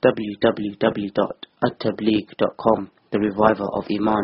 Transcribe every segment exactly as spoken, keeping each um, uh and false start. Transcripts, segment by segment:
w w w dot at tabligh dot com, the reviver of Iman.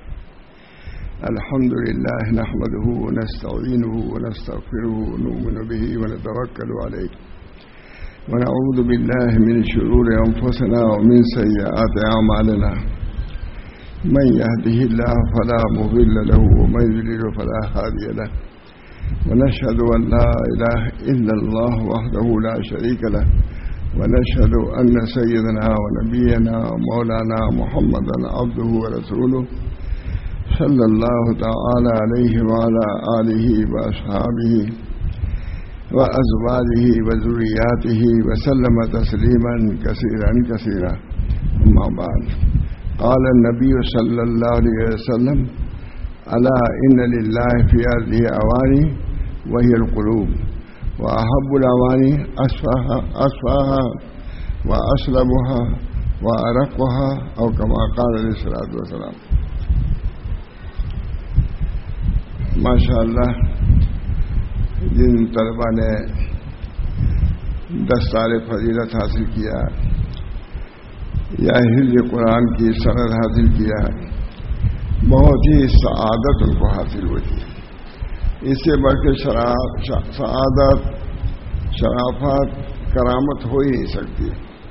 الحمد لله نحمده ونستعينه ونستغفره ونؤمن به ونتوكل عليه ونعوذ بالله من شرور أنفسنا ومن سيئات أعمالنا من يهده الله فلا مضل له ومن يضلل فلا هادي له ونشهد أن لا إله إلا الله وحده لا شريك له ونشهد أن سيدنا ونبينا ومولانا محمدا عبده ورسوله صلى الله تعالى عليه وعلى آله وأصحابه وأزواجه وذرياته وسلم تسليما كثيرا كثيرا. أما بعد، قال النبي صلى الله عليه وسلم: ألا إن لله في أرضه أواني وهي القلوب، وأحب الأواني أصفاها أصفاها وأسلمها وأرقها، أو كما قال عليه الصلاة والسلام. ماشاء اللہ، جن طلبہ نے دس سال فضیلت حاصل کیا یا حفظ قرآن کی سند حاصل کیا، بہت ہی سعادت ان کو حاصل ہوتی ہے. اس سے بڑھ کے سعادت، شرافت، کرامت ہو ہی نہیں سکتی.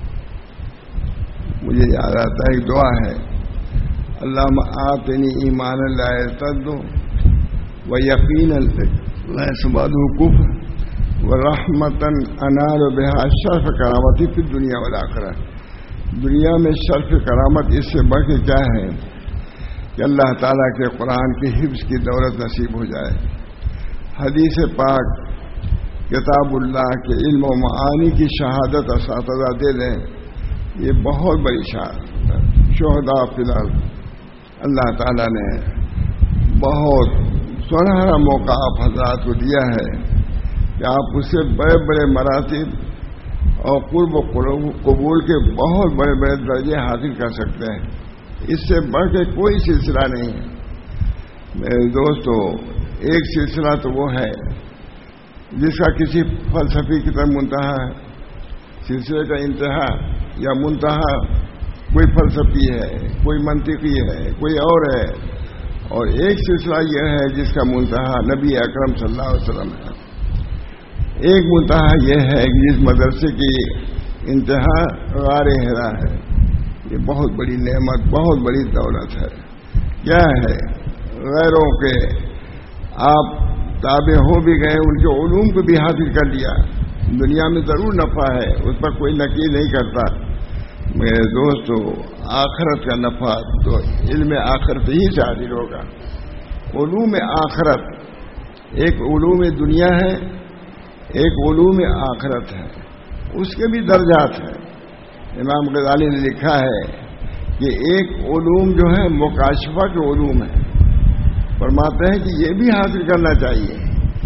مجھے یاد آتا ہے ایک دعا ہے: اللہم آتنی ایمانا لا یرتد وَيَقِينًا لَا يَسْبَدُهُ كُفْرٌ وَرَحْمَةً أَنَالُ بِهَا شرف کرامتی فی الدنیا والآخرہ. دنیا میں شرف کرامت اس سے بڑھ کے کیا ہے کہ اللہ تعالیٰ کے قرآن کی حفظ کی دولت نصیب ہو جائے، حدیث پاک، کتاب اللہ کے علم و معانی کی شہادت اساتذہ دے دیں. یہ بہت بڑی شہادت. شہداء فی الارض، اللہ تعالیٰ نے بہت سنہرا موقع آپ حضرات کو دیا ہے کہ آپ اس سے بڑے بڑے مراتب اور قرب و قبول کے بہت بڑے بڑے درجے حاصل کر سکتے ہیں. اس سے بڑھ کے کوئی سلسلہ نہیں ہے. میرے دوستو، ایک سلسلہ تو وہ ہے جس کا کسی فلسفی کی طرف منتہا ہے، سلسلے کا انتہا یا منتہا کوئی فلسفی ہے، کوئی منطقی ہے، کوئی اور ہے. اور ایک سلسلہ یہ ہے جس کا منتہا نبی اکرم صلی اللہ علیہ وسلم ہے. ایک منتہا یہ ہے کہ جس مدرسے کی انتہا غار حرا ہے. یہ بہت بڑی نعمت، بہت بڑی دولت ہے. کیا ہے؟ غیروں کے آپ تابع ہو بھی گئے، ان کے علوم کو بھی حاصل کر لیا. دنیا میں ضرور نفع ہے، اس پر کوئی نقید نہیں کرتا. میرے دوستو، آخرت کا نفع تو علم آخرت ہی سے حاصل ہوگا. علوم آخرت، ایک علوم دنیا ہے، ایک علوم آخرت ہے. اس کے بھی درجات ہیں. امام غزالی نے لکھا ہے کہ ایک علوم جو ہے مکاشفہ کے علوم ہے. فرماتے ہیں کہ یہ بھی حاصل کرنا چاہیے،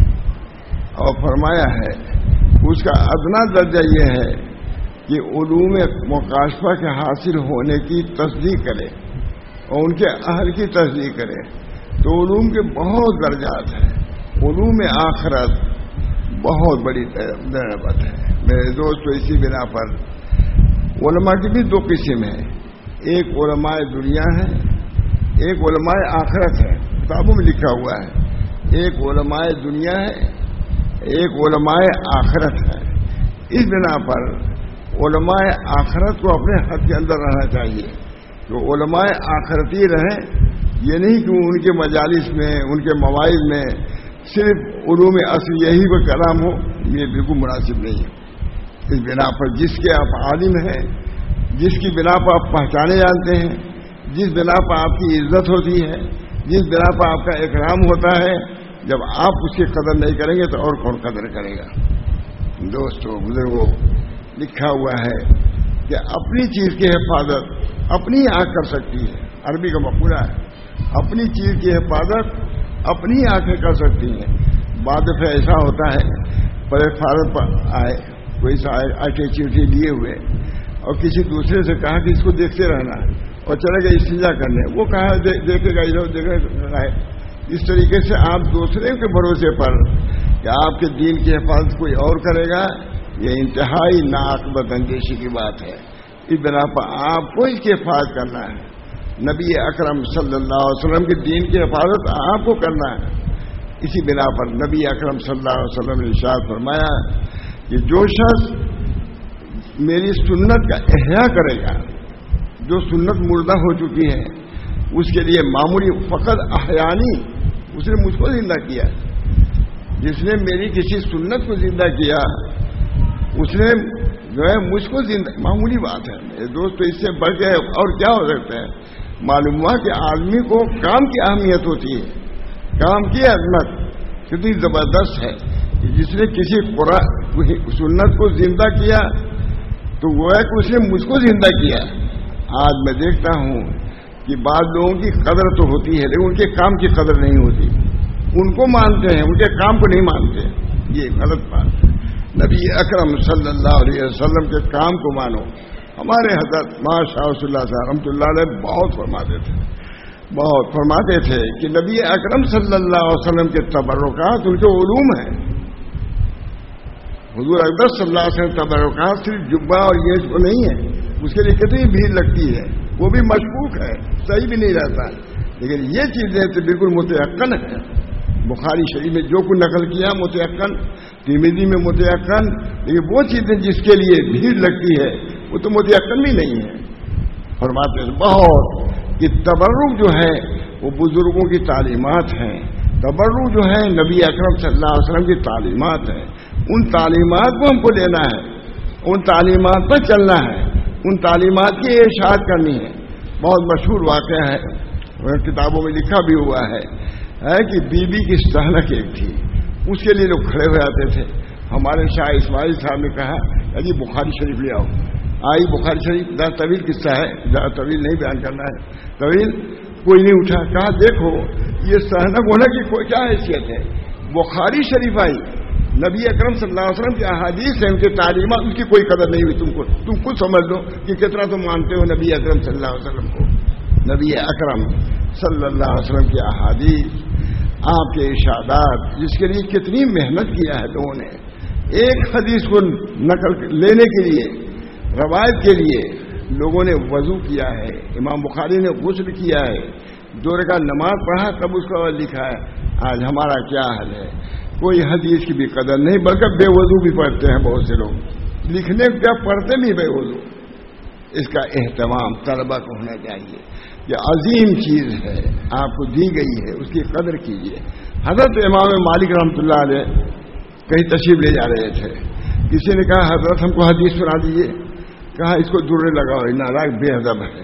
اور فرمایا ہے اس کا ادنا درجہ یہ ہے کہ علوم مکاشفہ کے حاصل ہونے کی تصدیق کرے اور ان کے اہل کی تصدیق کرے. تو علوم کے بہت درجات ہیں. علوم آخرت بہت بڑی نعمت ہے. میرے دوستو، اسی بنا پر علماء کی بھی دو قسم ہیں. ایک علماء دنیا ہے، ایک علماء آخرت ہے. کتابوں میں لکھا ہوا ہے ایک علماء دنیا ہے، ایک علماء آخرت ہے. اس بنا پر علماء آخرت کو اپنے حد کے اندر رہنا چاہیے. جو علماء آخرتی رہیں، یہ نہیں کہ ان کے مجالس میں، ان کے مواعظ میں صرف علوم اصل یہی کوئی کلام ہو، یہ بالکل مناسب نہیں ہے. اس بنا پر جس کے آپ عالم ہیں، جس کی بنا پر آپ پہچانے جانتے ہیں، جس بنا پر آپ کی عزت ہوتی ہے، جس بنا پر آپ کا اکرام ہوتا ہے، جب آپ اس کی قدر نہیں کریں گے تو اور کون قدر کرے گا؟ دوستو، بزرگوں، لکھا ہوا ہے کہ اپنی چیز کی حفاظت اپنی آنکھ کر سکتی ہے. عربی کا مقولہ ہے، اپنی چیز کی حفاظت اپنی آنکھیں کر سکتی ہیں. بعد دفعہ ایسا ہوتا ہے، پلیٹ فارم پر آئے کوئی آٹے چیٹھی لیے ہوئے اور کسی دوسرے سے کہا کہ اس کو دیکھتے رہنا ہے، اور چلے گئے استنجا کرنے. وہ کہا دیکھے گا ادھر دیکھے گا. اس طریقے سے آپ دوسرے کے بھروسے پر کہ آپ کے دین کی حفاظت کوئی اور کرے گا، یہ انتہائی ناعاقبت اندیشی کی بات ہے. اس بنا پر آپ کو اس کی حفاظت کرنا ہے. نبی اکرم صلی اللہ علیہ وسلم کے دین کی حفاظت آپ کو کرنا ہے. اسی بنا پر نبی اکرم صلی اللہ علیہ وسلم نے ارشاد فرمایا کہ جو شخص میری سنت کا احیاء کرے گا، جو سنت مردہ ہو چکی ہے اس کے لیے معمولی فقط احیانی، اس نے مجھ کو زندہ کیا. جس نے میری کسی سنت کو زندہ کیا اس نے جو ہے مجھ کو زندہ، معمولی بات ہے میرے دوست. تو اس سے بڑھ کے اور کیا ہو سکتا ہے؟ معلوم ہوا کہ آدمی کو کام کی اہمیت ہوتی ہے، کام کی عظمت کتنی زبردست ہے. جس نے کسی قرآن سنت کو زندہ کیا تو وہ ہے کہ اس نے مجھ کو زندہ کیا. آج میں دیکھتا ہوں کہ بعض لوگوں کی قدر تو ہوتی ہے لیکن ان کے کام کی قدر نہیں ہوتی. ان کو مانتے ہیں، ان کے کام کو نہیں مانتے. یہ غلط بات ہے. نبی اکرم صلی اللہ علیہ وسلم کے کام کو مانو. ہمارے حضرت ماشاء اللہ صاحب رحمۃ اللہ علیہ بہت فرماتے تھے بہت فرماتے تھے کہ نبی اکرم صلی اللہ علیہ وسلم کے تبرکات ان کے علوم ہیں. حضور اکبر صلی اللہ علیہ وسلم تبرکات صرف جبہ اور یہ جو نہیں ہے، اس کے لیے کتنی بھیڑ لگتی ہے، وہ بھی مشکوک ہے، صحیح بھی نہیں رہتا. لیکن یہ چیزیں تو بالکل متیقن ہے. بخاری شریف میں جو کچھ نقل کیا متیقن، ترمذی میں متیقن، لیکن وہ چیزیں جس کے لیے بھیڑ لگتی ہے وہ تو متیقن بھی نہیں ہے. فرماتے ہیں بہت کہ تبرک جو ہے وہ بزرگوں کی تعلیمات ہیں. تبرک جو ہے نبی اکرم صلی اللہ علیہ وسلم کی تعلیمات ہیں. ان تعلیمات کو ہم کو لینا ہے، ان تعلیمات پر چلنا ہے، ان تعلیمات کی ارشاد کرنی ہے. بہت مشہور واقعہ ہے، کتابوں میں لکھا بھی ہوا ہے ہے کہ بی بی کی سہنک ایک تھی، اس کے لیے لوگ کھڑے ہوئے آتے تھے. ہمارے شاہ اسماعیل صاحب نے کہا جی بخاری شریف لے آؤ. آئی بخاری شریف، زیادہ طویل قصہ ہے، زیادہ طویل نہیں بیان کرنا ہے، طویل. کوئی نہیں اٹھا. کہا دیکھو یہ سہنک ہونے کی کوئی کیا حیثیت ہے؟ بخاری شریف آئی، نبی اکرم صلی اللہ علیہ وسلم کی احادیث ہیں، ان کی تعلیمات، ان کی کوئی قدر نہیں ہوئی. تم کو تم خود سمجھ لو کہ کتنا تم مانتے ہو نبی اکرم صلی اللہ علیہ وسلم کو. نبی اکرم صلی اللہ علیہ وسلم کی احادیث، آپ کے ارشادات، جس کے لیے کتنی محنت کیا ہے لوگوں نے. ایک حدیث کو نقل لینے کے لیے، روایت کے لیے لوگوں نے وضو کیا ہے. امام بخاری نے غسل کیا ہے، دو رکعت نماز پڑھا، تب اس کا لکھا ہے. آج ہمارا کیا حال ہے؟ کوئی حدیث کی بھی قدر نہیں، بلکہ بے وضو بھی پڑھتے ہیں بہت سے لوگ. لکھنے کیا پڑھتے بھی بے وضو. اس کا اہتمام طلبہ کو ہونا چاہیے. یہ عظیم چیز ہے، آپ کو دی گئی ہے، اس کی قدر کیجیے. حضرت امام مالک رحمۃ اللہ علیہ کہیں تشریف لے جا رہے تھے. کسی نے کہا حضرت ہم کو حدیث سنا دیجیے. کہا اس کو درے لگاؤ، ناراض بے ادب ہے.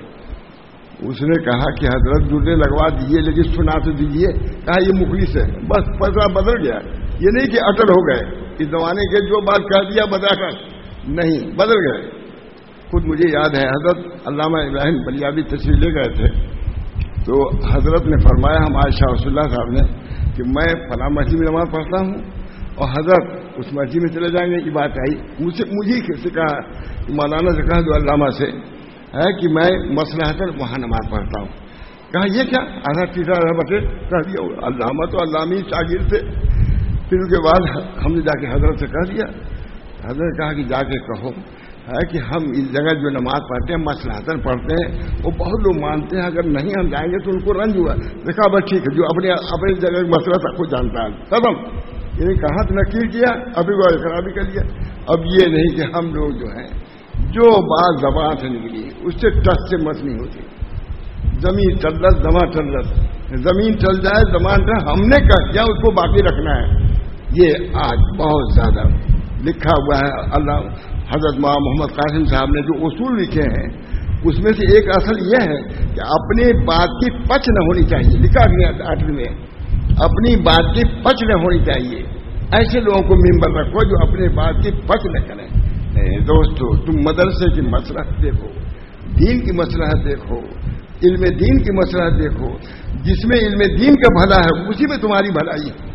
اس نے کہا کہ حضرت درے لگوا دیجیے لیکن سنا تو دیجیے. کہا یہ مخلص ہے. بس فیصلہ بدل گیا. یہ نہیں کہ اٹل ہو گئے، اس زمانے کے جو بات کہہ دیا بتا کر نہیں، بدل گئے. خود مجھے یاد ہے حضرت علامہ ابراہیم بلیابی تشریف لے گئے تھے، تو حضرت نے فرمایا ہمارے شاہ رسول اللہ صاحب نے کہ میں فلاں مسجد میں نماز پڑھتا ہوں اور حضرت اس مسجد میں چلے جائیں گے. یہ بات آئی مجھ سے، مجھے سے کہا، مولانا سے کہا جو علامہ سے ہے کہ میں مصلحتاً وہاں نماز پڑھتا ہوں. کہا یہ کیا؟ آدھا تیسرا آدھا بٹے کہہ دیا. علامہ تو علامی شاگرد تھے. پھر اس کے بعد ہم نے جا کے حضرت سے کہہ دیا. حضرت نے کہا کہ جا کے کہو ہے کہ ہم اس جگہ جو نماز پڑھتے ہیں مصلحتاً پڑھتے ہیں، وہ بہت لوگ مانتے ہیں، اگر نہیں ہم جائیں گے تو ان کو رنج ہوا. دیکھا بس ٹھیک ہے، جو اپنے اپنی جگہ مسئلہ تک کو جانتا ہے تب ہم یعنی کہاں تو نکیر کیا، ابھی وہ اقرار بھی کر لیا. اب یہ نہیں کہ ہم لوگ جو ہیں جو بات زبان سے نکلی اس سے ٹچ سے مت نہیں ہوتی. زمین چل رہا، زمان چل رہا، زمین چل جائے زمان چل، ہم نے کہا کیا اس کو باقی رکھنا ہے. یہ آج بہت زیادہ لکھا ہوا ہے. اللہ حضرت مولانا محمد قاسم صاحب نے جو اصول لکھے ہیں اس میں سے ایک اصل یہ ہے کہ اپنی بات کی پچ نہ ہونی چاہیے. لکھا گیا آٹھویں میں، اپنی بات کی پچ نہ ہونی چاہیے. ایسے لوگوں کو ممبر رکھو جو اپنی بات کی پچ نہ کریں. دوستو تم مدرسے کی مصلحت دیکھو، دین کی مصلحت دیکھو، علم دین کی مصلحت دیکھو. جس میں علم دین کا بھلا ہے اسی میں تمہاری بھلائی ہے،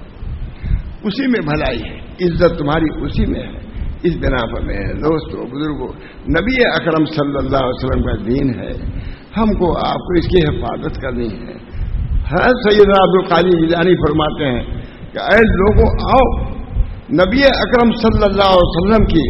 اسی میں بھلائی ہے. عزت تمہاری اسی میں ہے. اس بنا پر میں دوستو بزرگوں، نبی اکرم صلی اللہ علیہ وسلم کا دین ہے، ہم کو آپ کو اس کی حفاظت کرنی ہے. حضرت سیدنا عبد القادر جیلانی فرماتے ہیں کہ اے لوگوں آؤ، نبی اکرم صلی اللہ علیہ وسلم کی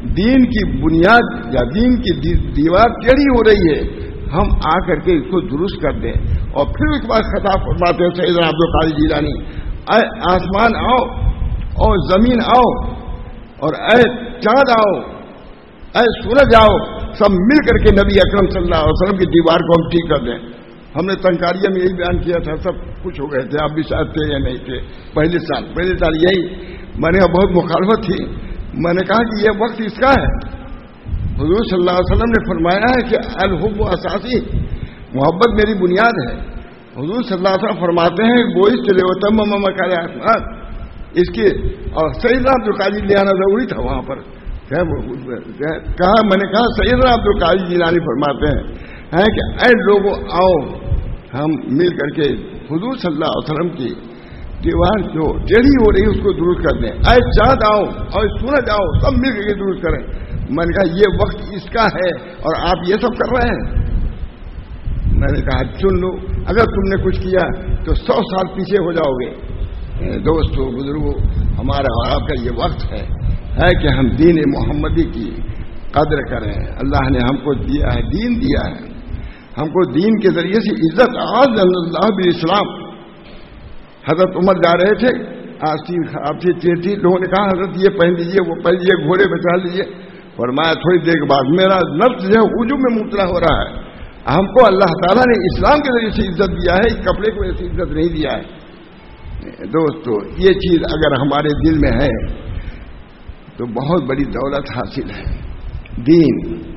دین کی بنیاد یا دین کی دیوار ٹیڑھی ہو رہی ہے، ہم آ کر کے اس کو درست کر دیں. اور پھر اس کے بعد خطاب فرماتے ہیں سیدنا عبد القادر جیلانی، اے آسمان آؤ اور زمین آؤ اور اے چاند آؤ، اے سورج آؤ، سب مل کر کے نبی اکرم صلی اللہ علیہ وسلم کی دیوار کو ہم ٹھیک کر دیں. ہم نے تنکاریہ میں یہی بیان کیا تھا، سب کچھ ہو گئے تھے، آپ بھی شاید تھے یا نہیں تھے. پہلے سال پہلے سال یہی میں نے بہت مخالفت تھی. میں نے کہا کہ یہ وقت اس کا ہے. حضور صلی اللہ علیہ وسلم نے فرمایا ہے کہ الحب اساسی، محبت میری بنیاد ہے. حضور صلی اللہ علیہ وسلم فرماتے ہیں وہ اس چلے ہوتا مکان آسمان اس کے. اور سیدنا عبد القادر لے آنا ضروری تھا وہاں پر. کہا میں نے کہا سیدنا عبد القادر جیلانی فرماتے ہیں کہ اے لوگوں آؤ ہم مل کر کے حضور صلی اللہ علیہ وسلم کی دیوار جو ٹیڑھی ہو رہی ہے اس کو درست کر دیں. اے چاند آؤ اور سورج آؤ، سب مل کر کے درست کریں. میں نے کہا یہ وقت اس کا ہے اور آپ یہ سب کر رہے ہیں. میں نے کہا سن لو، اگر تم نے کچھ کیا تو سو سال پیچھے ہو جاؤ گے. دوستو بزرگوں، ہمارا اور آپ کا یہ وقت ہے ہے کہ ہم دین محمدی کی قدر کریں. اللہ نے ہم کو دیا ہے، دین دیا ہے ہم کو. دین کے ذریعے سے عزت آج اللہ بالاسلام. حضرت عمر جا رہے تھے، آپ سے تھی، لوگوں نے کہا حضرت یہ پہن لیجیے وہ پہن لیجیے، گھوڑے بچا لیجیے. فرمایا تھوڑی دیر کے بعد میرا نفس جو ہے عجب میں مبتلا ہو رہا ہے. ہم کو اللہ تعالیٰ نے اسلام کے ذریعے سے عزت دیا ہے، اس کپڑے کو ایسی عزت نہیں دیا ہے. دوستو یہ چیز اگر ہمارے دل میں ہے تو بہت بڑی دولت حاصل ہے. دین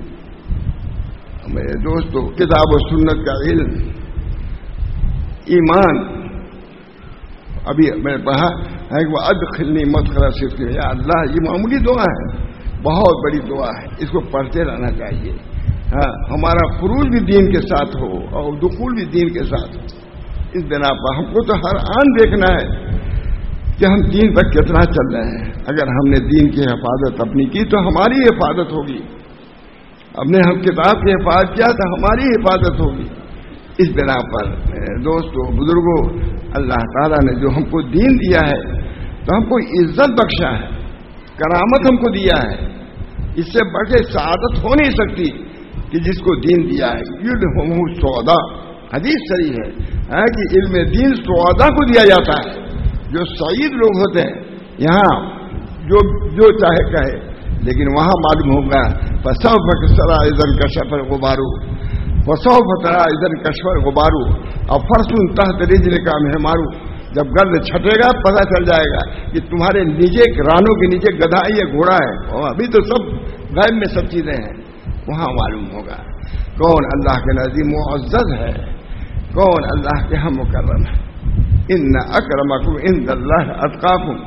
میرے دوستو، کتاب و سنت کا علم، ایمان. ابھی میں نے پڑھا ہے کہ وہ ادخلنی مدخل صدق. یا اللہ، یہ معمولی دعا ہے، بہت بڑی دعا ہے، اس کو پڑھتے رہنا چاہیے. ہاں، ہمارا خروج بھی دین کے ساتھ ہو اور دخول بھی دین کے ساتھ ہو. اس بنا پر ہم کو تو ہر آن دیکھنا ہے کہ ہم دین پر کتنا چل رہے ہیں. اگر ہم نے دین کی حفاظت اپنی کی تو ہماری حفاظت ہوگی. ہم نے ہم کتاب کی حفاظت کیا تو ہماری حفاظت ہوگی. اس بنا پر دوستو بزرگوں، اللہ تعالیٰ نے جو ہم کو دین دیا ہے تو ہم کو عزت بخشا ہے، کرامت ہم کو دیا ہے. اس سے بڑھ کے سعادت ہو نہیں سکتی کہ جس کو دین دیا ہے. یلہمہ سودا، حدیث صحیح ہے کہ علم دین سودا کو دیا جاتا ہے. جو سعید لوگ ہوتے ہیں یہاں جو جو چاہے کہے، لیکن وہاں معلوم ہوگا فسوف ترى اذا انكشف الغبار، فسوف ترى اذا انكشف الغبار اور فرس تحت رجلك مہمار. جب گرد چھٹے گا پتہ چل جائے گا کہ تمہارے نیچے رانوں کے نیچے گدھا ہے یا گھوڑا ہے. اور ابھی تو سب غیب میں سب چیزیں ہیں، وہاں معلوم ہوگا کون اللہ کے نزدیک معزز ہے، کون اللہ کے ہم مکرم ہے. ان اکرمکم عند اللہ اتقاکم.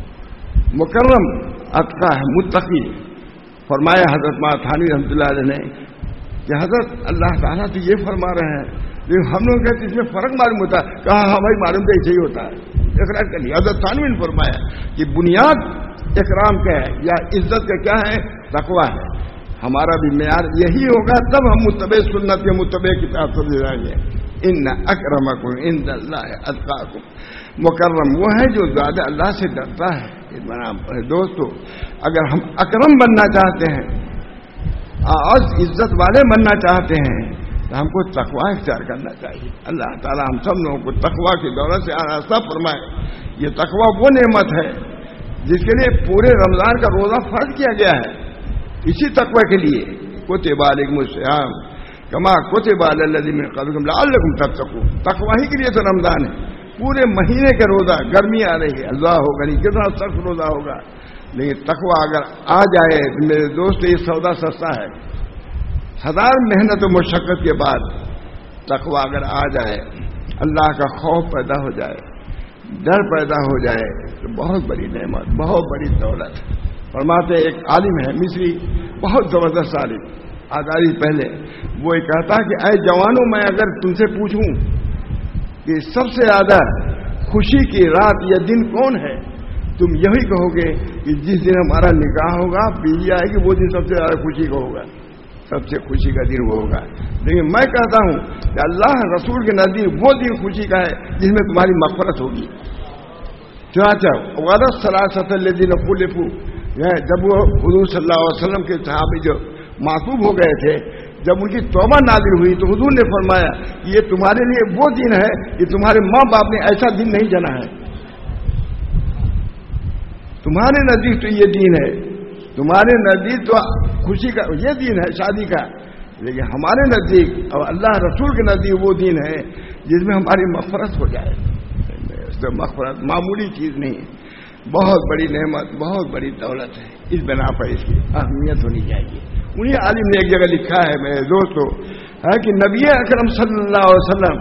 مکرم اتقا ہے، متقی. فرمایا حضرت مولانا تھانوی رحمۃ اللہ علیہ نے کہ حضرت اللہ تعالیٰ تو یہ فرما رہے ہیں، لیکن ہم لوگ کہتے اس میں فرق معلوم ہوتا ہے. کہا ہاں بھائی معلوم تو ایسے ہی ہوتا ہے. اقرار کر لیا. حضرت تھانوی نے فرمایا کہ بنیاد اکرام کا ہے یا عزت کا کیا ہے؟ تقویٰ ہے. ہمارا بھی معیار یہی ہوگا تب ہم متبع سنت کے متبع کتاب سے جائیں گے. ان اکرمکم عند اللہ اتقاکم. مکرم وہ ہے جو زیادہ اللہ سے ڈرتا ہے. دوستو اگر ہم اکرم بننا چاہتے ہیں، آج عزت والے بننا چاہتے ہیں تو ہم کو تقویٰ اختیار کرنا چاہیے. اللہ تعالی ہم سب لوگوں کو تقویٰ کی دولت سے آراستہ فرمائے. یہ تقویٰ وہ نعمت ہے جس کے لیے پورے رمضان کا روزہ فرض کیا گیا ہے. اسی تقویٰ کے لیے کتب علیکم الصیام کما کتب علی الذین من قبلکم لعلکم تتقون. تقویٰ ہی کے لیے تو رمضان ہے. پورے مہینے کا روزہ، گرمی آ رہی ہے، اللہ ہوگا نہیں کتنا سخت روزہ ہوگا، لیکن تقویٰ اگر آ جائے میرے دوست یہ سودا سستا ہے. ہزار محنت و مشقت کے بعد تقویٰ اگر آ جائے، اللہ کا خوف پیدا ہو جائے، ڈر پیدا ہو جائے تو بہت بڑی نعمت، بہت بڑی دولت. فرماتے ایک عالم ہے مصری، بہت زبردست عالم، آزادی پہلے، وہ یہ کہتا کہ اے جوانوں میں اگر تم سے پوچھوں کہ سب سے زیادہ خوشی کی رات یا دن کون ہے، تم یہی کہو گے کہ جس دن ہمارا نکاح ہوگا، بیوی آئے گی، وہ دن سب سے زیادہ خوشی کا ہوگا، سب سے خوشی کا دن وہ ہوگا. لیکن میں کہتا ہوں کہ اللہ رسول کے نزدیک وہ دن خوشی کا ہے جس میں تمہاری مغفرت ہوگی. چنانچہ غرض سلاست الذین خلفوا جب وہ حضور صلی اللہ علیہ وسلم کے صحابی جو معصوم ہو گئے تھے، جب ان کی توبہ نازل ہوئی تو حضور نے فرمایا یہ تمہارے لیے وہ دین ہے کہ تمہارے ماں باپ نے ایسا دین نہیں جانا ہے. تمہارے نزدیک تو یہ دین ہے، تمہارے نزدیک تو خوشی کا یہ دین ہے، شادی کا، لیکن ہمارے نزدیک اور اللہ رسول کے نزدیک وہ دین ہے جس میں ہماری مغفرت ہو جائے. مغفرت معمولی چیز نہیں، بہت بڑی نعمت، بہت بڑی دولت ہے. اس بنا پر اس کی اہمیت ہونی چاہیے. انہیں عالم نے ایک جگہ لکھا ہے میرے دوستوں ہے کہ نبی اکرم صلی اللہ علیہ وسلم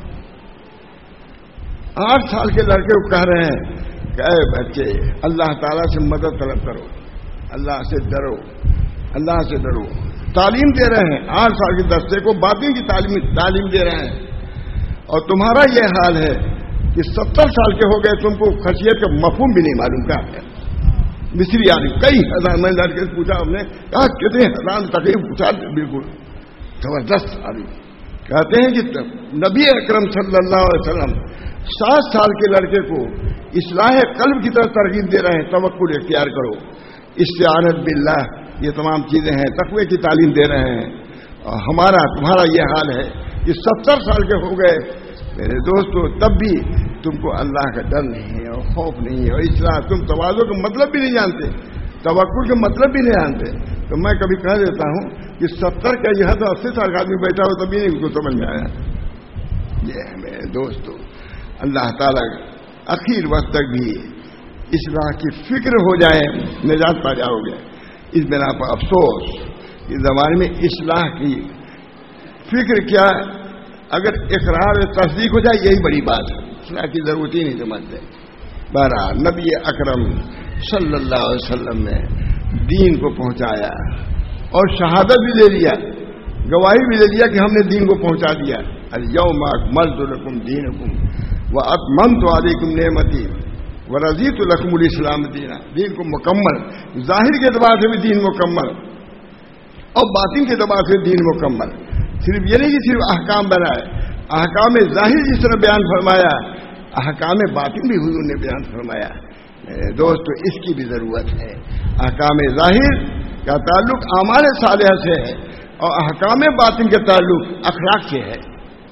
آٹھ سال کے لڑکے کو کہہ رہے ہیں کہ اے بچے اللہ تعالیٰ سے مدد طلب کرو، اللہ سے ڈرو، اللہ سے ڈرو. تعلیم دے رہے ہیں آٹھ سال کے دستے کو، باطن کی تعلیم تعلیم دے رہے ہیں. اور تمہارا یہ حال ہے کہ ستر سال کے ہو گئے، تم کو خشیت کا مفہوم بھی نہیں معلوم کیا ہے. مصری عالم کئی ہزار میں لڑکے سے پوچھا، ہم نے کہا کتنے ہزار تقریب پوچھا، بالکل زبردست عالم. کہتے ہیں کہ نبی اکرم صلی اللہ علیہ وسلم سات سال کے لڑکے کو اصلاح قلب کی طرف ترغیب دے رہے ہیں، توکل اختیار کرو، استعانت باللہ، یہ تمام چیزیں ہیں، تقوی کی تعلیم دے رہے ہیں. اور ہمارا تمہارا یہ حال ہے کہ ستر سال کے ہو گئے میرے دوستو، تب بھی تم کو اللہ کا ڈر نہیں ہے اور خوف نہیں ہے اور اصلاح، تم تواضع کا مطلب بھی نہیں جانتے، توکل کا مطلب بھی نہیں جانتے. تو میں کبھی کہہ دیتا ہوں کہ ستر کا یہ تو اسی سال کا آدمی بیٹھا ہو تبھی نہیں اس کو سمجھ میں آیا. یہ ہے میرے دوستو، اللہ تعالیٰ اخیر وقت تک بھی اصلاح کی فکر ہو جائے نجات پا جاؤ گے. اس بنا پر افسوس اس زمانے میں اصلاح کی فکر کیا، اگر اقرار تصدیق ہو جائے یہی بڑی بات ہے، اصلاح کی ضرورت ہی نہیں سمجھتے. بہرحال نبی اکرم صلی اللہ علیہ وسلم نے دین کو پہنچایا اور شہادت بھی دے دیا، گواہی بھی دے دیا کہ ہم نے دین کو پہنچا دیا. الیوم اکملت لکم دینکم واتممت علیکم نعمتی ورضیت لکم الاسلام دینا. دین کو مکمل، ظاہر کے اعتبار سے بھی دین مکمل اور باطن کے اعتبار سے دین مکمل. صرف یہ نہیں کہ صرف احکام بنائے، احکام ظاہر جس طرح بیان فرمایا، احکام باطن بھی حضور نے بیان فرمایا. دوستو اس کی بھی ضرورت ہے. احکام ظاہر کا تعلق اعمال صالحہ سے ہے اور احکام باطن کا تعلق اخلاق سے ہے.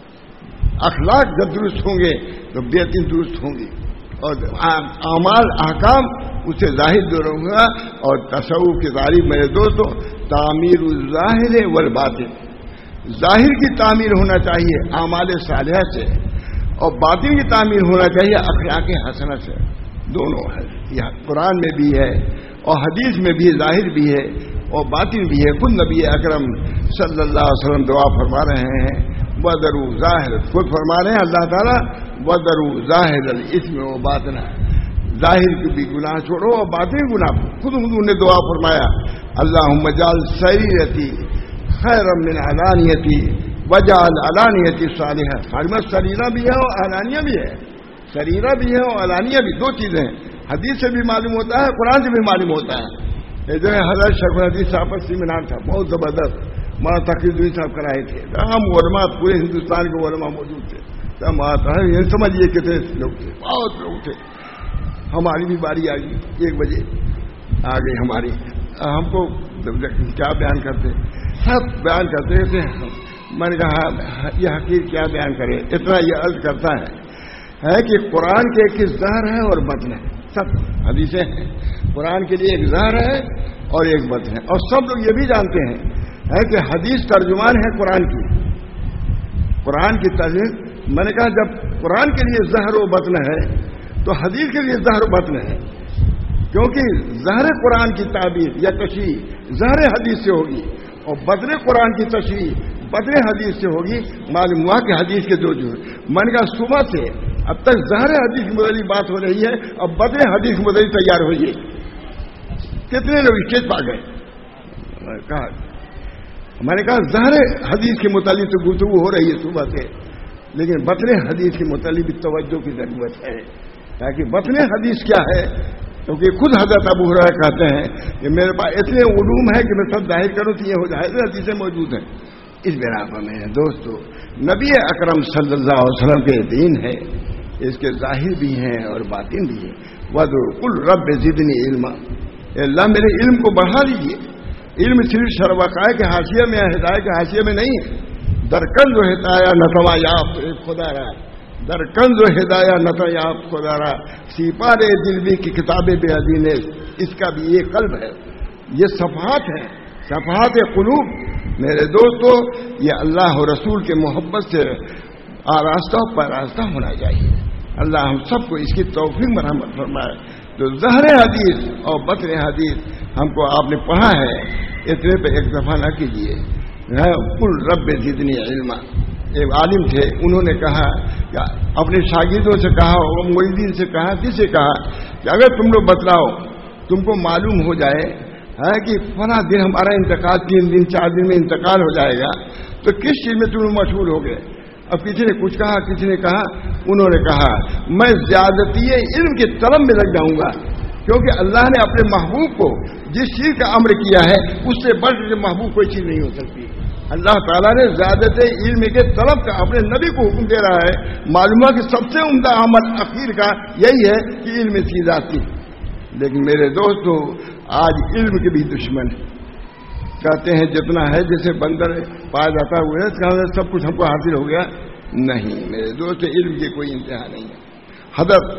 اخلاق جب درست ہوں گے تو بیعتیں درست ہوں گی اور اعمال احکام اس سے ظاہر دور ہوگا. اور تصوف کی تعریف میرے دوستو تعمیر الظاہر والباطن، ظاہر کی تعمیر ہونا چاہیے اعمال صالحہ سے اور باطن کی تعمیر ہونا چاہیے اخلاق حسنہ سے. دونوں ہے، یہ قرآن میں بھی ہے اور حدیث میں بھی، ظاہر بھی ہے اور باطن بھی ہے. خود نبی اکرم صلی اللہ علیہ وسلم دعا فرما رہے ہیں وَذَرُوا ظاہر، خود فرما رہے ہیں اللہ تعالیٰ وَذَرُوا ظاہر الاسم و باطنہ، ظاہر کی بھی گناہ چھوڑو اور باطن گناہ. خود حضور نے دعا فرمایا اللہم اجعل سریرتی خیرا من علانیتی وجعل علانیتی صالحہ. خالمت سریرہ بھی ہے اور علانیہ بھی ہے، سریرہ بھی ہے اور علانیہ بھی، دو چیزیں ہیں. حدیث سے بھی معلوم ہوتا ہے، قرآن سے بھی معلوم ہوتا ہے. یہ جو ہے حضرت شیخ الحدیث صاحب کا سیمینار تھا، بہت زبردست، ماں تقی صاحب کرائے تھے. تمام علماء پورے ہندوستان کے علماء موجود تھے. یہ سمجھیے کتنے لوگ تھے، بہت لوگ تھے. ہماری بھی باری آ گئی، ایک بجے آ گئی ہماری. ہم کو کیا بیان کرتے، سب بیان کرتے تھے. میں نے کہا یہ حقیق کیا بیان کرے، اتنا یہ عرض کرتا ہے ہے کہ قرآن کے ایک ظاہر ہے اور متن ہے. سب حدیثیں ہیں، قرآن کے لیے ایک ظاہر ہے اور ایک متن ہے. اور سب لوگ یہ بھی جانتے ہیں ہے کہ حدیث ترجمان ہے قرآن کی. قرآن کی ترجمہ، میں نے کہا جب قرآن کے لیے ظاہر و متن ہے تو حدیث کے لیے ظاہر و متن ہے، کیونکہ ظاہر قرآن کی تعبیر یا تشریح ظاہر حدیث سے ہوگی اور بدر قرآن کی تشریح بدر حدیث سے ہوگی. معلوم ہوا کہ حدیث کے دو جو ہے. میں نے کہا صبح سے اب تک ظاہر حدیث کی مدعی بات ہو رہی ہے اور بدر حدیث کی مدعی تیار ہوئی ہے. کتنے لوگ اسٹیج پا گئے. کہا میں نے کہا ظاہر حدیث کے متعلق تو گفتگو ہو رہی ہے صبح سے، لیکن بطن حدیث کے متعلق بھی توجہ کی ضرورت ہے. تاکہ بطن حدیث کیا ہے، کیونکہ خود حضرت ابو ہریرہ کہتے ہیں کہ میرے پاس اتنے علوم ہے کہ میں سب ظاہر کروں تو یہ ہو جائے. حدیثیں موجود ہیں. اس بنا پر میرے دوستو نبی اکرم صلی اللہ علیہ وسلم کے دین ہے، اس کے ظاہر بھی ہیں اور باطن بھی ہیں. وَذْكُرْ رَبِّ زِدْنِي عِلْمًا، اللہ میرے علم کو بڑھا دیجیے. علم صرف شربقائے کے حاشیے میں ہے، ہدایت کے حاشیے میں نہیں ہے. درکن جو ہدایہ نتوا یاف خدا را، درکن جو ہدایہ نتوا یاف خدا را، سیپارے دل بھی کی کتابیں بے ادین، اس کا بھی یہ قلب ہے. یہ صفحات ہیں، صفحات قلوب. میرے دوستو، یہ اللہ و رسول کے محبت سے آراستہ و پاراستہ ہونا چاہیے. اللہ ہم سب کو اس کی توفیق مرحمت فرمائے. تو ظہر حدیث اور بطن حدیث ہم کو آپ نے پڑھا ہے، اتنے پہ ایک دفعہ نہ کیجیے. قل رب زدنی علما. ایک عالم تھے، انہوں نے کہا کہ اپنے شاگردوں سے کہا اور مریدین سے کہا، کس سے کہا کہ اگر تم لوگ بتلاؤ، تم کو معلوم ہو جائے ہے کہ فلاں دن ہمارا انتقال، تین دن چار دن میں انتقال ہو جائے گا، تو کس چیز میں تم لوگ مشہور ہو گئے؟ اب کسی نے کچھ کہا، کسی نے کہا، انہوں نے کہا میں زیادتی علم کی طلب میں لگ جاؤں گا، کیونکہ اللہ نے اپنے محبوب کو جس چیز کا امر کیا ہے اس سے بڑھ کر محبوب کوئی چیز نہیں ہو سکتی. اللہ تعالیٰ نے زیادت علم کے طلب کا اپنے نبی کو حکم دے رہا ہے. معلوم ہے کہ سب سے عمدہ عمل اخیر کا یہی ہے کہ علم کی ذاتی. لیکن میرے دوستو، آج علم کے بھی دشمن کہتے ہیں جتنا ہے جیسے بندر پایا جاتا ہوا ہے سب کچھ ہم کو حاصل ہو گیا. نہیں میرے دوست، علم کی کوئی انتہا نہیں ہے. حضرت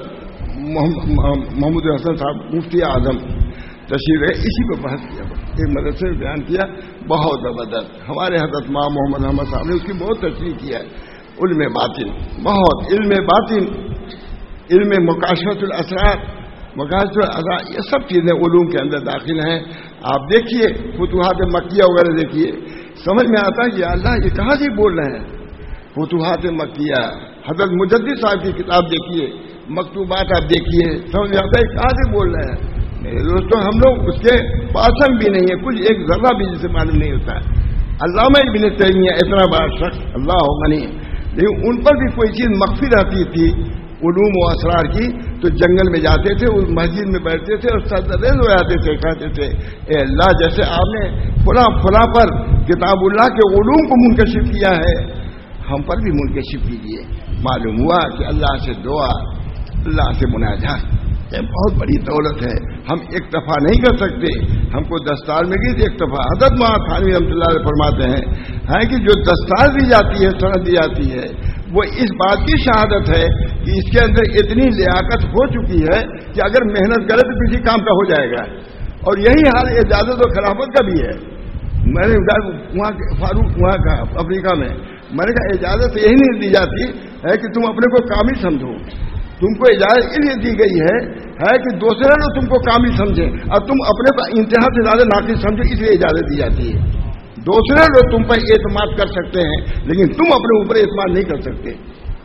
محمود حسن صاحب مفتی اعظم تشریف ہے، اسی پہ بحث کیا، ایک مدرسے میں بیان کیا، بہت زبردست. ہمارے حضرت ماں محمد احمد صاحب نے اس کی بہت تشریح کیا ہے. علم باطن، بہت علم باطن، علم مکاشفت الاسرار، مکاشفت الاسرار، یہ سب چیزیں علوم کے اندر داخل ہیں. آپ دیکھیے فتوحات مکیہ وغیرہ دیکھیے، سمجھ میں آتا ہے کہ اللہ یہ کہاں سے بول رہے ہیں. فتوحات مکیہ، حضرت مجدد صاحب کی کتاب دیکھیے، مکتوبات آپ دیکھیے، سمجھ میں آتا ہے کہاں سے بول رہے ہیں. میرے دوستوں، ہم لوگ اس کے پاسم بھی نہیں ہے، کچھ ایک ذرہ بھی جسے معلوم نہیں ہوتا ہے. علامہ ابن تیمیہ اتنا بڑا شخص، اللہ غنی، لیکن ان پر بھی کوئی چیز مخفی رہتی تھی علوم و اسرار کی، تو جنگل میں جاتے تھے، اس مسجد میں بیٹھتے تھے اور سجدے ہو جاتے تھے، کہتے تھے اے اللہ جیسے آپ نے فلاں فلاں پر کتاب اللہ کے علوم کو منکشف کیا ہے، ہم پر بھی منکشف کیجیے. معلوم ہوا کہ اللہ سے دعا، اللہ سے مناجات بہت بڑی دولت ہے. ہم ایک دفعہ نہیں کر سکتے. ہم کو دستار میں گئی ایک دفعہ. حضرت ماں تھانوی رحمۃ اللہ علیہ فرماتے ہیں ہے کہ جو دستار دی جاتی ہے، سند دی جاتی ہے، وہ اس بات کی شہادت ہے کہ اس کے اندر اتنی لیاقت ہو چکی ہے کہ اگر محنت کرے تو کسی کام کا ہو جائے گا. اور یہی حال اجازت و خلافت کا بھی ہے. میں نے وہاں فاروق وہاں کا افریقہ میں میں نے کہا اجازت یہی نہیں دی جاتی ہے کہ تم اپنے کو کامل سمجھو. تم کو اجازت اس لیے دی گئی ہے ہے کہ دوسرے لوگ تم کو کامل سمجھیں اور تم اپنے پر انتہا سے زیادہ ناقص سمجھو، اس لیے اجازت دی جاتی ہے. دوسرے لوگ تم پر اعتماد کر سکتے ہیں لیکن تم اپنے اوپر اعتماد نہیں کر سکتے.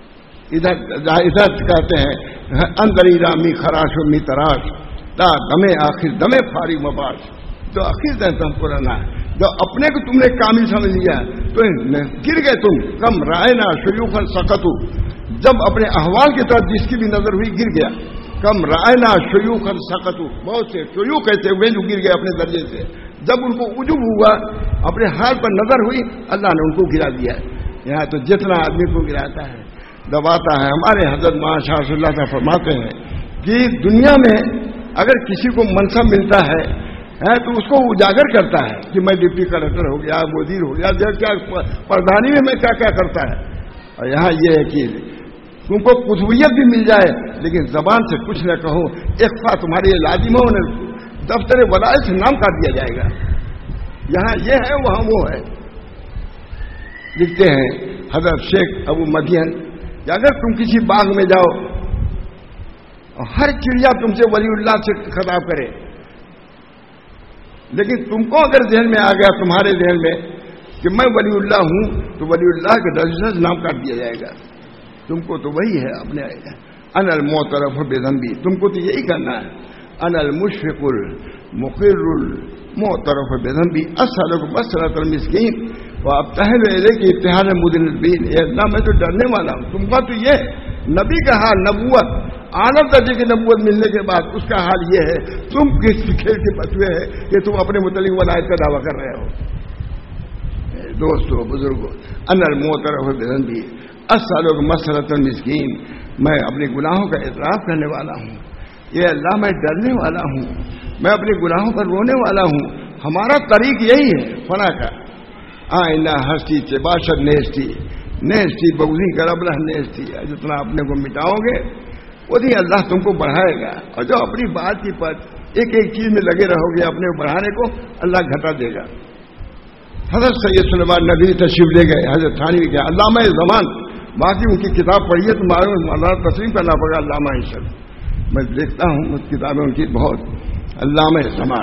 ادھر ادھر کہتے ہیں اندری رامی خراش و می تراش تا دمے آخر دمے فاری مباش. جو آخر دن تم کو رہنا ہے، جو اپنے کو تم نے کامل سمجھ لیا تو گر گئے تم. کم رائے نا شیوخ سقطو، جب اپنے احوال کی طرف جس کی بھی نظر ہوئی گر گیا. کم رائنا شیوخ سقطو، بہت سے شیوخ ایسے ہوئے جو گر گئے اپنے درجے سے. جب ان کو عجب ہوا، اپنے حال پر نظر ہوئی، اللہ نے ان کو گرا دیا. یہاں تو جتنا آدمی کو گراتا ہے، دباتا ہے. ہمارے حضرت ماں شاہ رسول اللہ صاحب فرماتے ہیں کہ دنیا میں اگر کسی کو منصب ملتا ہے تو اس کو اجاگر کرتا ہے کہ میں ڈپٹی کلکٹر ہو گیا، وزیر ہو گیا، کیا پردھانی میں میں کیا کیا کرتا ہے. اور یہاں یہ ہے کہ تم کو قطبیت بھی مل جائے لیکن زبان سے کچھ نہ کہو، اخفا تمہاری لازم ہو، دفتر ولایت سے نام کاٹ دیا جائے گا. یہاں یہ ہے، وہاں وہ ہے. لکھتے ہیں حضرت شیخ ابو مدین کہ اگر تم کسی باغ میں جاؤ اور ہر چڑیا تم سے ولی اللہ سے خطاب کرے، لیکن تم کو اگر ذہن میں آ گیا، تمہارے ذہن میں کہ میں ولی اللہ ہوں، تو ولی اللہ کے درجے سے نام کاٹ دیا جائے گا. تم کو تو وہی ہے اپنے ان المعترف بذنبی، تم کو تو یہی کرنا ہے. ان المشفق المقر المعترف بذنبی اسالک مسرۃ المسکین وابتہل الیک ابتہال مدن البین. اے اللہ میں تو ڈرنے والا ہوں. تم کا تو یہ نبی کا حال، نبوت اعلیٰ درجے کی نبوت ملنے کے بعد اس کا حال یہ ہے، تم کس کھیل کے بچوے ہے کہ تم اپنے متعلق ولایت کا دعویٰ کر رہے ہو. دوستو، بزرگوں، ان المعترف بذنبی اسالک مسرۃ المسکین، میں اپنے گناہوں کا اعتراف کرنے والا ہوں. یہ اللہ میں ڈرنے والا ہوں. میں اپنے گناہوں پر رونے والا ہوں. ہمارا طریق یہی ہے فنا کا. آئینہ ہستی سے باشد نیستی نیستی بغضی کر ابلہ نیستی. جتنا اپنے کو مٹاؤ گے وہی اللہ تم کو بڑھائے گا. اور جو اپنی بات کی پر ایک ایک چیز میں لگے رہو گے اپنے کو بڑھانے کو, اللہ گھٹا دے گا. حضرت سید سلیمان ندوی تشریف لے گئے, حضرت تھانوی کے علامہ زمان. باقی ان کی کتاب پڑھیے تو معلوم مولانا تسلیم کرنا پڑے گا علامہ عشر. میں دیکھتا ہوں اس کتابیں ان کی بہت. علامہ زمان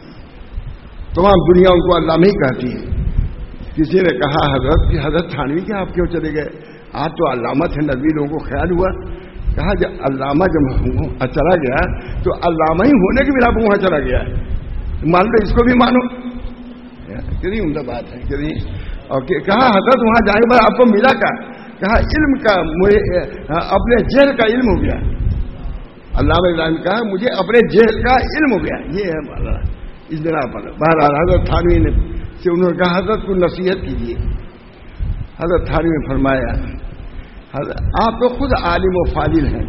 تمام دنیا ان کو علامہ ہی کہتی ہے. کسی نے کہا حضرت کی حضرت تھانوی کے آپ کیوں چلے گئے؟ آپ تو علامہ تھے. ندوی لوگوں کو خیال ہوا, کہا جب علامہ جب چلا گیا تو علامہ ہی ہونے کی بنا پر وہاں چلا گیا. مان لو, اس کو بھی مانو. کتنی عمدہ بات ہے کتنی. اور کہا حضرت وہاں جائے بعد آپ کو ملا کیا؟ کہا علم کا مجھے اپنے جہل کا علم ہو گیا. علامہ ابراہیم کہا مجھے اپنے جہل کا علم ہو گیا. یہ ہے مولانا اس بنا پر. بہرحال حضرت تھانوی نے سے انہوں نے کہا حضرت کو نصیحت کیجیے. حضرت تھانوی نے فرمایا آپ تو خود عالم و فاضل ہیں.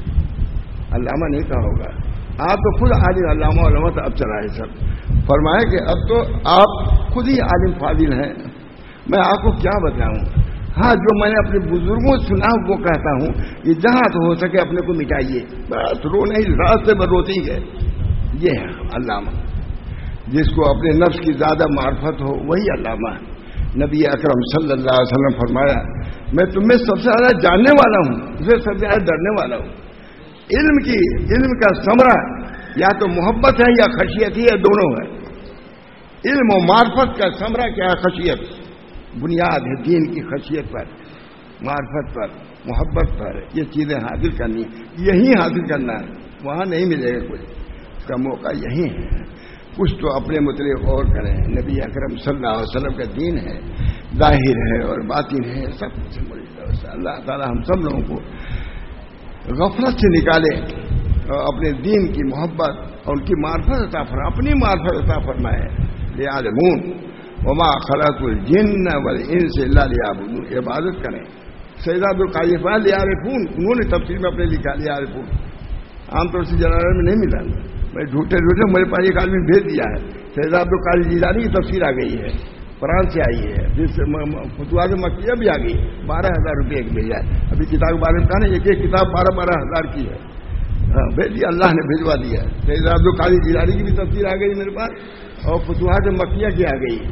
علامہ نہیں کہا ہوگا, آپ تو خود عالم. علامہ علامہ تو اب چلا ہے سب. فرمایا کہ اب تو آپ خود ہی عالم فاضل ہیں, میں آپ کو کیا بتاؤں. ہاں جو میں نے اپنے بزرگوں سے سنا وہ کہتا ہوں کہ جہاں تو ہو سکے اپنے کو مٹائیے. بس رونے ہی رات سے روتے ہی گئے. یہ ہے علامہ. جس کو اپنے نفس کی زیادہ معرفت ہو وہی علامہ. نبی اکرم صلی اللہ علیہ وسلم فرمایا میں تم میں سب سے زیادہ جاننے والا ہوں, اسے سب سے زیادہ ڈرنے والا ہوں. علم کی علم کا ثمرہ یا تو محبت ہے یا خشیت ہی ہے, دونوں ہے. علم و معرفت کا ثمرہ کیا ہے؟ خشیت. بنیاد ہے دین کی خشیت پر, معرفت پر, محبت پر. یہ چیزیں حاصل کرنی, یہی حاصل کرنا ہے, وہاں نہیں ملے گا کچھ. اس کا موقع یہی ہے. کچھ تو اپنے متعلق اور کریں. نبی اکرم صلی اللہ علیہ وسلم کا دین ہے, ظاہر ہے اور باطن ہے, سب کچھ مل. اللہ تعالی ہم سب لوگوں کو غفلت سے نکالے اور اپنے دین کی محبت اور ان کی معرفت عطا فرمائے, اپنی معرفت عطا فرمائے. لیعلمون وما خلقت الجن والانس الا لیعبدون. عبادت کریں. سید عبد القادر فاضل لیعرفون, انہوں نے تفسیر میں اپنے لکھا لیعرفون. عام طور سے جلالین میں نہیں ملا, میں جھوٹے جھوٹے میرے پاس ایک آدمی بھیج دیا ہے. سید عبد القادر جیلانی کی تفسیر آ گئی ہے, قرآن سے آئی ہے. جس سے فتوحات مکیہ بھی آ گئی, بارہ ہزار روپے ایک بھیجا ہے. ابھی کتاب کے بارے میں کہا نا ایک ایک کتاب بارہ بارہ ہزار کی ہے. ہاں بھیج دیا, اللہ نے بھیجوا دیا. سید عبد القادر جیلانی کی بھی تفسیر آ گئی میرے پاس, اور فتوحات مکیہ کی آ گئی.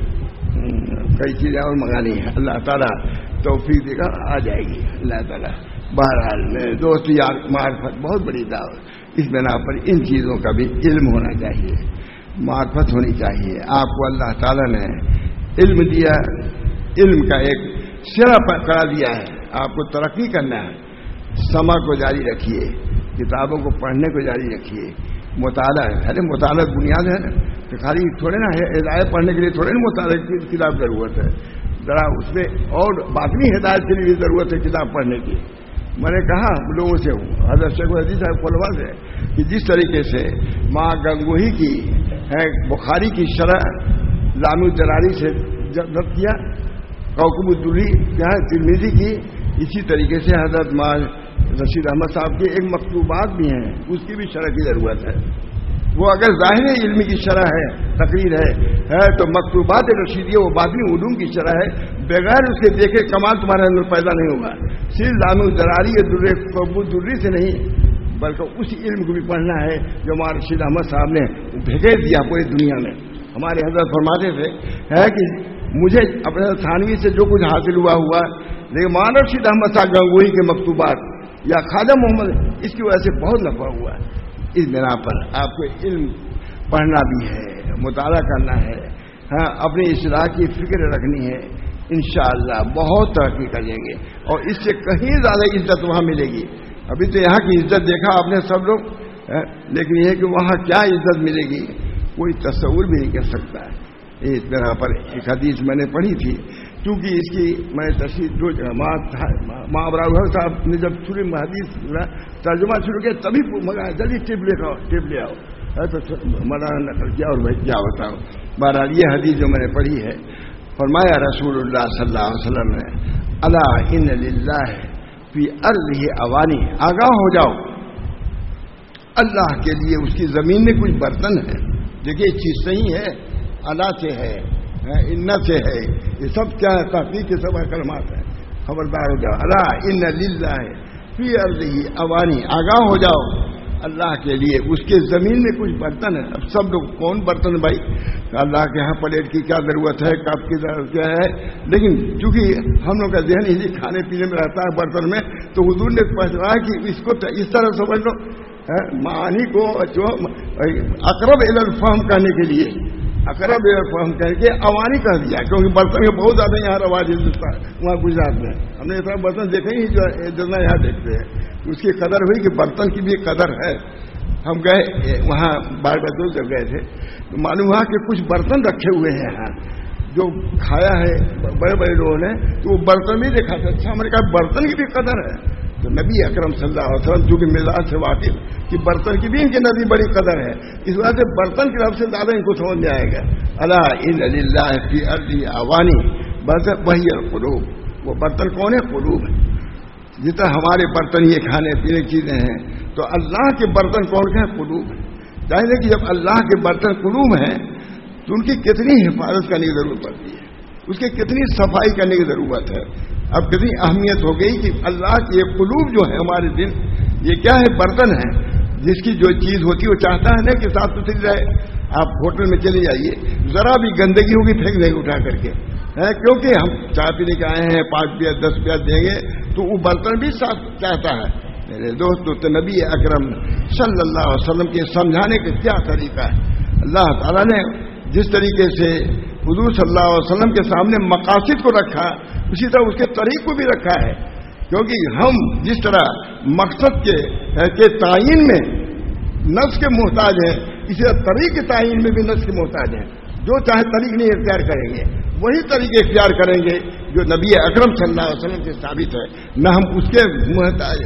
کئی چیزیں اور منگانی ہے. اللہ تعالیٰ توفیق دے گا, آ جائے گی اللہ تعالیٰ. بہرحال میرے دوست یار معرفت بہت بڑی دعوت. اس بنا پر ان چیزوں کا بھی علم ہونا چاہیے, معرفت ہونی چاہیے. آپ کو اللہ تعالیٰ نے علم دیا, علم کا ایک سرا کرا دیا ہے. آپ کو ترقی کرنا ہے. سما کو جاری رکھیے, کتابوں کو پڑھنے کو جاری رکھیے. مطالعہ ہے, ارے مطالعہ بنیاد ہے نا, کہ خالی تھوڑے نا ہدایت پڑھنے کے لیے تھوڑے نا مطالعے کی کتاب ضرورت ہے. ذرا اس میں اور باطنی ہدایت کے لیے ضرورت ہے کتاب پڑھنے کی. میں نے کہا لوگوں سے ہوں حضرت شیخ الحدیث صاحب خلوا سے کہ جس طریقے سے ماں گنگوہی کی ہے بخاری کی شرح لام الجلاری سے ضبط کیا, کوكب الدری کیا ہے ترمذی کی, اسی طریقے سے حضرت ماں رشید احمد صاحب کے ایک مکتوبات بھی ہیں, اس کی بھی شرح کی ضرورت ہے. وہ اگر ظاہر علم کی شرح ہے, تقریر ہے, ہے تو مکتوبات رشیدیہ وہ باطنی علوم کی شرح ہے. بغیر اس کے دیکھے کمال تمہارے اندر پیدا نہیں ہوگا. صرف لام الجلاری یا کوكب الدری سے نہیں, بلکہ اس علم کو بھی پڑھنا ہے جو ہمارے رشید احمد صاحب نے بھیج دیا پوری دنیا میں. ہمارے حضرت فرماتے تھے ہے کہ مجھے اپنے تھانوی سے جو کچھ حاصل ہوا ہوا لیکن مولانا رشید احمد صاحب گنگوہی کے مکتوبات یا خواجہ محمد اس کی وجہ سے بہت نفع ہوا. اس بنا پر آپ کو علم پڑھنا بھی ہے, مطالعہ کرنا ہے, ہاں اپنی اصلاح کی فکر رکھنی ہے. انشاءاللہ بہت ترقی کریں گے اور اس سے کہیں زیادہ عزت وہاں ملے گی. ابھی تو یہاں کی عزت دیکھا آپ نے سب لوگ, لیکن یہ کہ وہاں کیا عزت ملے گی کوئی تصور بھی نہیں کر سکتا ہے. اس طرح پر ایک حدیث میں نے پڑھی تھی, کیونکہ اس کی میں تشریح جو ماں ابراہیم صاحب نے جب شروع میں حدیث ترجمہ شروع کیا تبھی منگایا جلدی ٹپ لے کر ٹپ لے آؤ تو مولانا نقل کیا اور بھائی کیا بتاؤ. بہرحال یہ حدیث جو میں نے پڑھی ہے, فرمایا رسول اللہ صلی اللہ علیہ وسلم نے الا ان للہ فی ارضہ اوانی, آگاہ ہو جاؤ اللہ کے لیے اس کی زمین میں کچھ برتن ہے. دیکھیے چیز صحیح ہے, اللہ سے ہے, ان سے ہے, یہ سب کیا ہے؟ تحقیق کے سب کلمات ہیں. خبردار ہو جاؤ, اللہ ان للہ فی ارضہ اوانی, آگاہ ہو جاؤ اللہ کے لیے اس کے زمین میں کچھ برتن ہے. اب سب لوگ کون برتن بھائی؟ اللہ کے یہاں پلیٹ کی کیا ضرورت ہے, کپ کی ضرورت کیا ہے, لیکن چونکہ ہم لوگ کا ذہن اسی کھانے پینے میں رہتا ہے برتن میں, تو حضور نے پہچانا کہ اس کو اس طرح سمجھ لو معانی کو جو اقرب الی الفہم کہنے کے لیے اقرب الی الفہم کہنے کے اوانی کہہ دیا, کیونکہ برتن میں بہت زیادہ یہاں رواج ہندوستان وہاں گجرات میں ہم نے اتنا برتن دیکھے ہی جو جتنا یہاں دیکھتے ہیں. اس کی قدر ہوئی کہ برتن کی بھی قدر ہے. ہم گئے وہاں بار بار جب گئے تھے تو معلوم ہوا کہ کچھ برتن رکھے ہوئے ہیں یہاں جو کھایا ہے بڑے بڑے لوگوں نے, تو وہ برتن بھی دیکھا تھا. اچھا ہم نے کہا برتن کی بھی قدر ہے. تو نبی اکرم صلی اللہ علیہ وسلم چونکہ مزاج سے واقف کہ برتن کی بھی ان کے نزدیک بڑی قدر ہے, اس وجہ سے برتن کی طرف سے زیادہ ان کو سمجھ میں آئے گا. اللہ ان للہ فی ارضہ اوانی برتن وہی القلوب, وہ برتن کون ہے؟ قلوب ہے. جتنا ہمارے برتن یہ کھانے پینے کی چیزیں ہیں, تو اللہ کے برتن کون کے ہیں؟ قلوب ہے. ظاہر ہے کہ جب اللہ کے برتن قلوب ہیں تو ان کی کتنی حفاظت کرنے کی ضرورت پڑتی ہے, اس کی کتنی صفائی کرنے کی ضرورت ہے. اب کتنی اہمیت ہو گئی کہ اللہ کے یہ قلوب جو ہے ہمارے دل, یہ کیا ہے؟ برتن ہے. جس کی جو چیز ہوتی ہے وہ چاہتا ہے نا کہ صاف ستھری رہے. آپ ہوٹل میں چلے جائیے, ذرا بھی گندگی ہوگی پھینک دیں گے اٹھا کر کے, کیونکہ ہم چائے پینے کے آئے ہیں, پانچ پیاس دس پیاس دیں گے تو وہ برتن بھی صاف چاہتا ہے. میرے دوستو, تو نبی اکرم صلی اللہ علیہ وسلم کے سمجھانے کا کیا طریقہ ہے. اللہ تعالیٰ نے جس طریقے سے حضور صلی اللہ علیہ وسلم کے سامنے مقاصد کو رکھا, اسی طرح اس کے طریق کو بھی رکھا ہے. کیونکہ ہم جس طرح مقصد کے کے تعین میں نفس کے محتاج ہیں, اسی طرح طریق کے تعین میں بھی نفس کے محتاج ہیں. جو چاہے طریق نہیں اختیار کریں گے, وہی طریقے اختیار کریں گے جو نبی اکرم صلی اللہ علیہ وسلم سے ثابت ہے. نہ ہم اس کے محتاج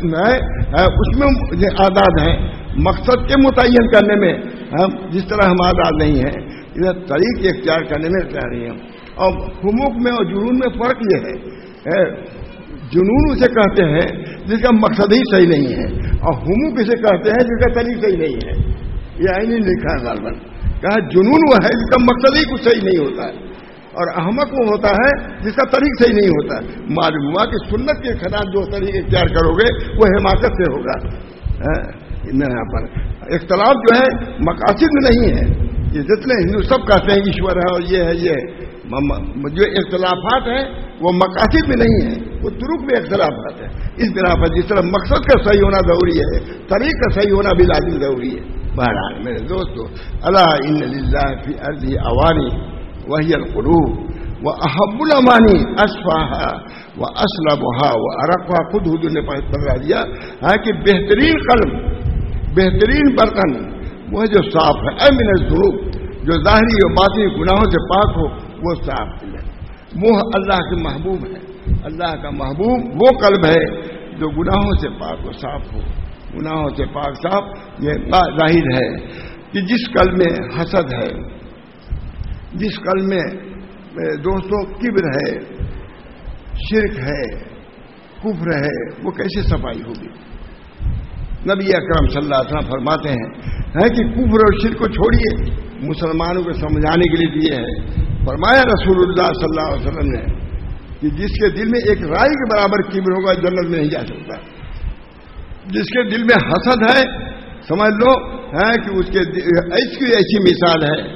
اس میں آزاد ہیں, مقصد کے متعین کرنے میں ہم جس طرح ہم آزاد نہیں ہیں, ادھر طریق اختیار کرنے میں اختیار نہیں ہیں. اور حموق میں اور جنون میں فرق یہ ہے, جنون اسے کہتے ہیں جس کا مقصد ہی صحیح نہیں ہے, اور حموق اسے کہتے ہیں جس کا طریق صحیح نہیں ہے. یہ آئی نہیں لکھا ہے غالباً, کہا جنون وہ ہے جس کا مقصد ہی کچھ صحیح نہیں ہوتا ہے, اور احمق وہ ہوتا ہے جس کا طریق صحیح نہیں ہوتا. معلوم ہوا کہ سنت کے خلاف جو طریق اختیار کرو گے وہ حماقت سے ہوگا. یہاں پر اختلاف جو ہے مقاصد میں نہیں ہے. یہ جتنے ہندو سب کہتے ہیں ایشور ہے اور یہ ہے, یہ جو اختلافات ہیں وہ مقاصد میں نہیں ہیں, وہ طرق میں اختلافات ہیں. اس بنا پر جس طرح مقصد کا صحیح ہونا ضروری ہے, طریق کا صحیح ہونا بھی لازم ضروری ہے. بہرحال میرے دوستو, اللہ ان للہ فی ارضہ اوانی وہی القلوب واحب الامانی اصفاها واسلبها وارقها. خود حضور نے بتا دیا ہے کہ بہترین قلب, بہترین برتن وہ جو صاف ہے, اے من الذنوب, جو ظاہری اور باطنی گناہوں سے پاک ہو, وہ صاف دل ہے. وہ اللہ کے محبوب ہے. اللہ کا محبوب وہ قلب ہے جو گناہوں سے پاک ہو, صاف ہو, گناہوں سے پاک صاف. یہ ظاہر ہے کہ جس قلب میں حسد ہے, جس قلب میں دوستوں کبر ہے, شرک ہے, کفر ہے, وہ کیسے صفائی ہوگی؟ نبی اکرم صلی اللہ علیہ وسلم فرماتے ہیں کہ کفر اور شرک کو چھوڑیے, مسلمانوں کو سمجھانے کے لیے دیے ہیں. فرمایا رسول اللہ صلی اللہ علیہ وسلم نے کہ جس کے دل میں ایک رائی کے برابر کبر ہوگا جنت میں نہیں جا سکتا. جس کے دل میں حسد ہے سمجھ لو ہے کہ اس کے ایسی ایسی مثال ہے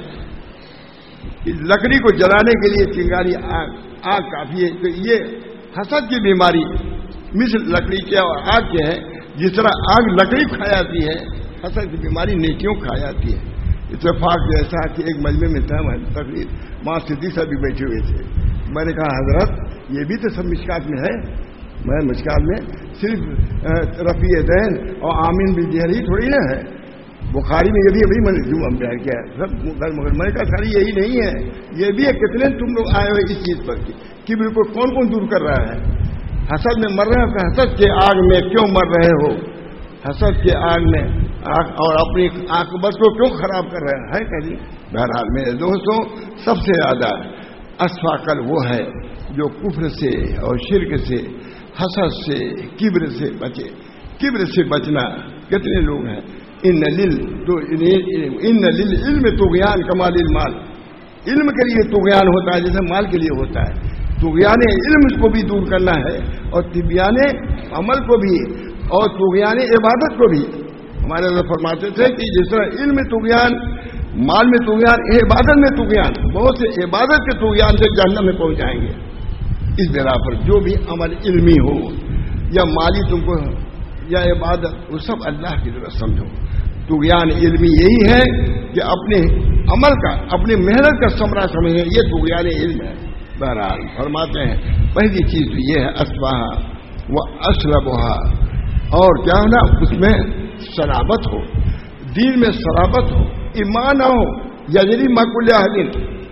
کہ لکڑی کو جلانے کے لیے چنگاری آگ آگ کافی ہے. تو یہ حسد کی بیماری مثل لکڑی کے اور آگ کے ہے. جس طرح آگ لکڑی کھا جاتی ہے, حسد کی بیماری نیکیوں کھا جاتی ہے. اتفاق جیسا کہ ایک مجمع میں تھا تقریر, وہاں صدیق صاحب بھی بیٹھے ہوئے تھے. میں نے کہا حضرت یہ بھی تو سب مشکات میں ہے. میں مشکات میں صرف رفیع دین اور آمین بالجہر ہی تھوڑی نا ہے. بخاری میں یہ بھی ابھی میں نے جمعہ بیان کیا سب, مگر میں نے کہا ساری یہی نہیں ہے, یہ بھی ہے. کتنے تم لوگ آئے ہوئے اس چیز پر کہ بالکل کون کون دور کر رہا ہے. حسد میں مر رہے ہو, حسد کے آگ میں کیوں مر رہے ہو, حسد کے آگ میں اور اپنی عاقبت کو کیوں خراب کر رہے ہیں کہیں. بہرحال میرے دوستوں, سب سے زیادہ اصفا قلب وہ ہے جو کفر سے اور شرک سے, حسد سے, کبر سے بچے. کبر سے بچنا کتنے لوگ ہیں ان لل تو ان للعلم طغیان کما للمال، علم کے لیے طغیان ہوتا ہے جیسے مال کے لیے ہوتا ہے. طغیان علم کو بھی دور کرنا ہے اور طغیان عمل کو بھی اور طغیان عبادت کو بھی. ہمارے اللہ فرماتے تھے کہ جس طرح علم میں طغیان، مال میں طغیان، عبادت میں طغیان، بہت سے عبادت کے طغیان سے جہنم میں پہنچ جائیں گے. اس بنا پر جو بھی عمل علمی ہو یا مالی تم کو یا عبادت، وہ سب اللہ کی طرف سمجھو. طغیان علمی یہی ہے کہ اپنے عمل کا، اپنی محنت کا ثمرہ سمجھیں، یہ طغیان علم ہے. بہرحال فرماتے ہیں پہلی چیز تو یہ ہے اسباہا و اشربہا، اور کیا ہونا اس میں صلابت ہو، دین میں صلابت ہو، ایمان نہ ہو. یجری مکل اہل،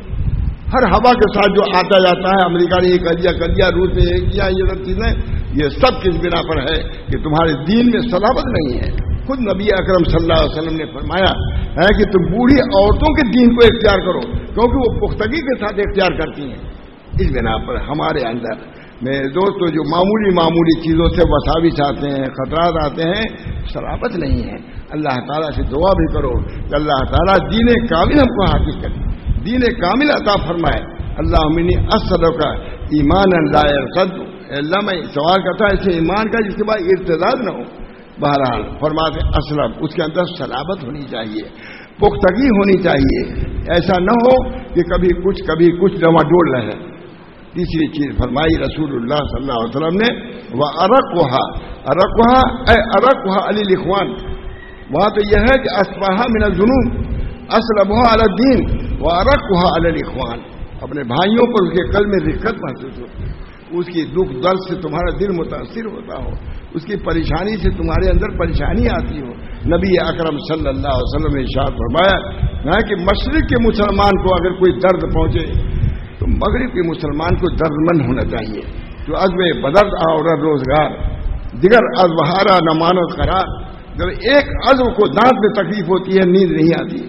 ہر ہوا کے ساتھ جو آتا جاتا ہے، امریکہ نے یہ کر دیا کر دیا، روس نے یہ کیا، یہ سب چیزیں، یہ سب کس بنا پر ہے کہ تمہارے دین میں صلابت نہیں ہے. خود نبی اکرم صلی اللہ علیہ وسلم نے فرمایا ہے کہ تم بوڑھی عورتوں کے دین کو اختیار کرو کیونکہ وہ پختگی کے ساتھ اختیار کرتی ہیں. اس بنا پر ہمارے اندر میرے دوستو جو معمولی معمولی چیزوں سے وساوس آتے ہیں، خطرات آتے ہیں، صلابت نہیں ہے. اللہ تعالیٰ سے دعا بھی کرو کہ اللہ تعالیٰ دین کامل ہم کو حاصل کرے، دین کامل عطا فرمائے. اللہ منی اسلو کا ایمان لا يرتد، اللہ میں سوال کرتا ہے ایسے ایمان کا جس کے بعد ارتداد نہ ہو. بہرحال فرماتے اسلم، اس کے اندر صلابت ہونی چاہیے، پختگی ہونی چاہیے. ایسا نہ ہو کہ کبھی کچھ کبھی کچھ ڈما ڈول رہے. تیسری چیز فرمائی رسول اللہ صلی اللہ علیہ وسلم نے، وہ ارقھا ارقھا اے ارقھا علی الاخوان. وہاں تو یہ ہے کہ اسباہا من الذنوب اسلبھا علی الدین و ارقھا علی الاخوان. اپنے بھائیوں پر اس کے قلب میں رقت محسوس ہو، اس کی دکھ درد سے تمہارا دل متاثر ہوتا ہو، اس کی پریشانی سے تمہارے اندر پریشانی آتی ہو. نبی اکرم صلی اللہ علیہ وسلم نے ارشاد فرمایا ہے کہ مشرق کے مسلمان کو اگر کوئی درد پہنچے تو مغرب کے مسلمان کو درد مند ہونا چاہیے. جو عزم بدر اور روزگار دیگر عزم ہارا نہ مانو قرار. جب ایک عزم کو دانت میں تکلیف ہوتی ہے نیند نہیں آتی،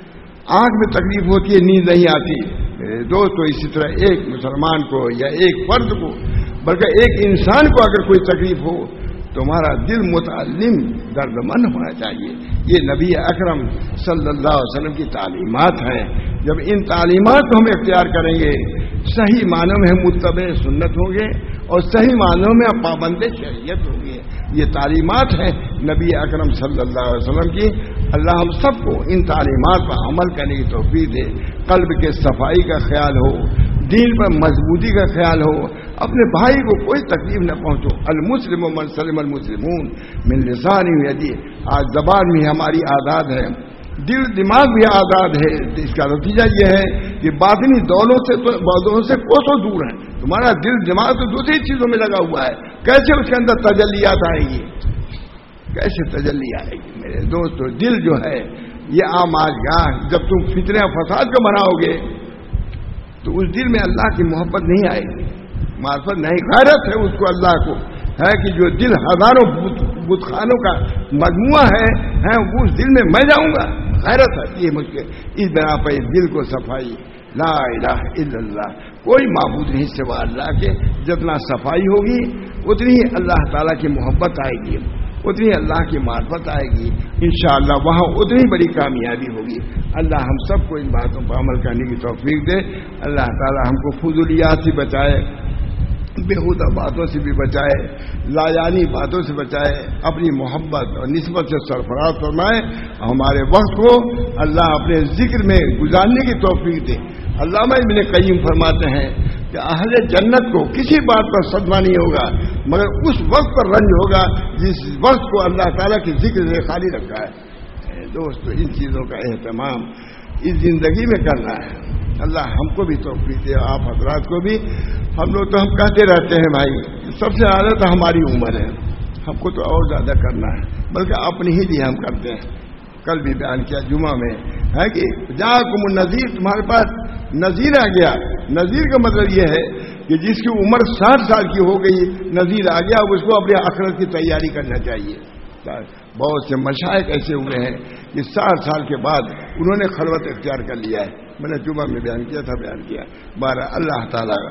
آنکھ میں تکلیف ہوتی ہے نیند نہیں آتی. دوستو اسی طرح ایک مسلمان کو یا ایک فرد کو بلکہ ایک انسان کو اگر کوئی تکلیف ہو تمہارا دل متعلم درد مند ہونا چاہیے. یہ نبی اکرم صلی اللہ علیہ وسلم کی تعلیمات ہیں. جب ان تعلیمات کو ہم اختیار کریں گے صحیح معنوں میں ہم متبع سنت ہوں گے اور صحیح معنوں میں ہم پابند شریعت ہوں گے. یہ تعلیمات ہیں نبی اکرم صلی اللہ علیہ وسلم کی. اللہ ہم سب کو ان تعلیمات پر عمل کرنے کی توفیق دے. قلب کے صفائی کا خیال ہو، دین پر مضبوطی کا خیال ہو، اپنے بھائی کو کوئی تکلیف نہ پہنچو. المسلم من سلم المسلمون من لسانہ و یدہ. آج زبان میں ہماری آزاد ہے، دل دماغ بھی آزاد ہے. اس کا نتیجہ یہ ہے کہ باطنی دولوں سے تو بازوں سے کوسوں دور ہیں. تمہارا دل دماغ تو دوسری چیزوں میں لگا ہوا ہے. کیسے اس کے اندر تجلیات آئے گی، کیسے تجلی آئے گی؟ میرے دوستو دل جو ہے یہ عام آج گاہ جب تم فتنہ فساد کو بناؤ گے تو اس دل میں اللہ کی محبت نہیں آئے گی، معرفت نہیں. غیرت ہے اس کو اللہ کو ہے کہ جو دل ہزاروں بت خانوں کا مجموعہ ہے ہے اس دل میں میں جاؤں گا. غیرت ہے یہ مجھ کے. اس بنا پر دل کو صفائی، لا الہ الا اللہ، کوئی معبود نہیں سوا اللہ کے. جتنا صفائی ہوگی اتنی ہی اللہ تعالیٰ کی محبت آئے گی، اتنی اللہ کی معرفت آئے گی انشاءاللہ. وہاں اتنی بڑی کامیابی ہوگی. اللہ ہم سب کو ان باتوں پر عمل کرنے کی توفیق دے. اللہ تعالیٰ ہم کو فضولیات سے بچائے، بےہودہ باتوں سے بھی بچائے، لایانی باتوں سے بچائے، اپنی محبت اور نسبت سے سرفراز فرمائے. ہمارے وقت کو اللہ اپنے ذکر میں گزارنے کی توفیق دے. علامہ ابن قیم فرماتے ہیں کہ اہل جنت کو کسی بات پر صدمہ نہیں ہوگا مگر اس وقت پر رنج ہوگا جس وقت کو اللہ تعالیٰ کی ذکر سے خالی رکھا ہے. دوستو ان چیزوں کا اہتمام اس زندگی میں کرنا ہے. اللہ ہم کو بھی توفیق دے، آپ حضرات کو بھی. ہم لوگ تو ہم کہتے رہتے ہیں بھائی سب سے زیادہ تو ہماری عمر ہے، ہم کو تو اور زیادہ کرنا ہے، بلکہ اپنی ہی لیے ہم کرتے ہیں. کل بھی بیان کیا جمعہ میں ہے کہ جاءکم النذیر، تمہارے پاس نذیر آ گیا. نذیر کا مطلب یہ ہے کہ جس کی عمر ساٹھ سال کی ہو گئی نذیر آ گیا، اس کو اپنے آخرت کی تیاری کرنا چاہیے. بہت سے مشائخ ایسے ہوئے ہیں کہ ساٹھ سال کے بعد انہوں نے خلوت اختیار کر لیا ہے. میں نے جمعہ میں بیان کیا تھا، بیان کیا. بارہ اللہ تعالیٰ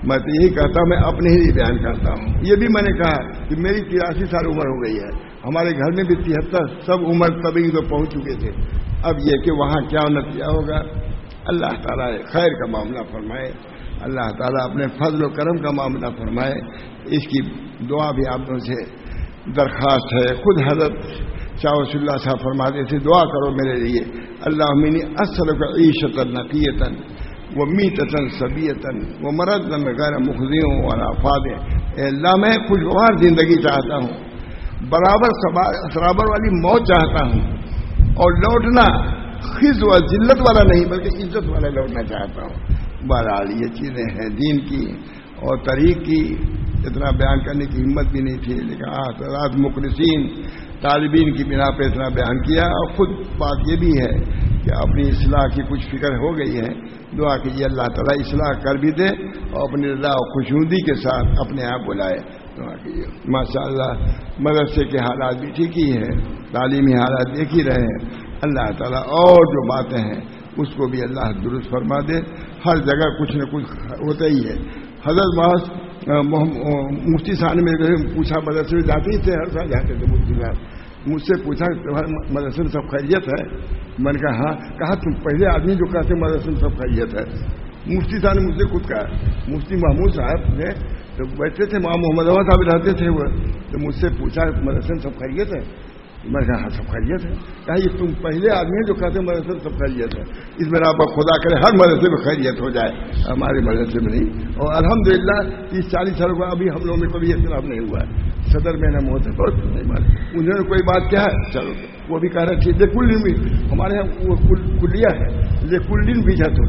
میں تو یہی کہتا ہوں، میں اپنے ہی بیان کرتا ہوں. یہ بھی میں نے کہا کہ میری تراسی سال عمر ہو گئی ہے، ہمارے گھر میں بھی تہتر، سب عمر تبھی تو پہنچ چکے تھے. اب یہ کہ وہاں کیا نتیجہ ہوگا، اللہ تعالیٰ خیر کا معاملہ فرمائے، اللہ تعالیٰ اپنے فضل و کرم کا معاملہ فرمائے. اس کی دعا بھی آپ لوگوں سے درخواست ہے. خود حضرت شاہ ولی اللہ صاحب فرماتے تھے دعا کرو میرے لیے، اللہم انی اسألک عیشۃ نقیۃ ومیتۃ سبیۃ ومرضا غیر مخزی ولا فاضع. اے اللہ میں خوشگوار زندگی چاہتا ہوں، برابر سرابر والی موت چاہتا ہوں، اور لوٹنا خز و ذلت والا نہیں بلکہ عزت والا لوٹنا چاہتا ہوں. بہرحال یہ چیزیں ہیں دین کی اور طریق کی، اتنا بیان کرنے کی ہمت بھی نہیں تھی، لیکن حضرات مخلصین طالبین کی بنا پہ اتنا بیان کیا. اور خود بات یہ بھی ہے کہ اپنی اصلاح کی کچھ فکر ہو گئی ہے. دعا کیجیے اللہ تعالیٰ اصلاح کر بھی دے اور اپنی رضا و خوشنودی کے ساتھ اپنے آپ بلائے. دعا کیجیے. ماشاء اللہ مدرسے کے حالات بھی ٹھیک ہی ہیں، تعلیمی حالات دیکھ ہی رہے ہیں. اللہ تعالیٰ اور جو باتیں ہیں اس کو بھی اللہ درست فرما دے. ہر جگہ کچھ نہ کچھ ہوتا ہی ہے. حضرت محض مفتی صاحب نے میرے پوچھا، مدرسے میں جاتے ہی تھے، ہر سال جاتے تھے مفتی صاحب، مجھ سے پوچھا مدرسے میں سب خیریت ہے؟ میں نے کہا ہاں. کہا تم پہلے آدمی جو کہتے مدرسے میں سب خیریت ہے. مفتی صاحب نے مجھ سے خود کہا، مفتی محمود صاحب نے تو بیٹھتے تھے، وہاں محمد احمد صاحب رہتے تھے وہ، تو مجھ سے پوچھا مدرسے میں سب خیریت ہے؟ میں نے کہا ہاں سب خیریت ہے. کہا یہ تم پہلے آدمی ہیں جو کہتے ہیں مدرسے میں سب خیریت ہے. اس میں آپ خدا کرے ہر مدرسے میں خیریت ہو جائے، ہمارے مدرسے میں نہیں. اور الحمدللہ تیس چالیس سالوں کا ابھی ہم لوگوں میں کبھی اختلاف نہیں ہوا ہے. صدر میں نہ موت ہے بہت نہیں مار، انہوں نے کوئی بات کیا ہے چلو وہ بھی کہہ رہے تھے یہ کل بھی ہمارے یہاں وہ کلیا ہے، یہ کل دن بھی جاتے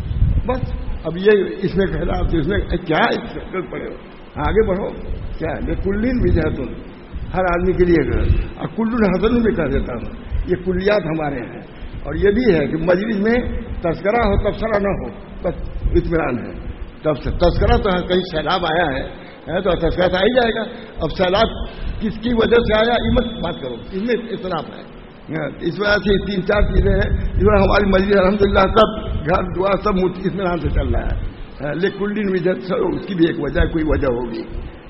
بس. اب یہ اس میں خلاف اس میں کیا پڑے ہو، آگے بڑھو. کیا ہے یہ کل دن بھی جاتے ہر آدمی کے لیے اور کل حسن میں کہہ دیتا ہوں. یہ کلیات ہمارے ہیں. اور یہ بھی ہے کہ مجلس میں تذکرہ ہو تبصرہ نہ ہو بس اطمینان ہے. تب سے تذکرہ تو کہیں سیلاب آیا ہے تو تذکرہ تو آ ہی جائے گا. اب سیلاب کس کی وجہ سے آیا یہ مت بات کرو، اس میں اختلاف ہے. اس وجہ سے تین چار چیزیں ہیں اس میں ہماری مجلس الحمدللہ سب گھر دعا سب اطمینان سے چل رہا ہے. لیکن کل دن بھی اس کی بھی ایک وجہ کوئی وجہ ہوگی.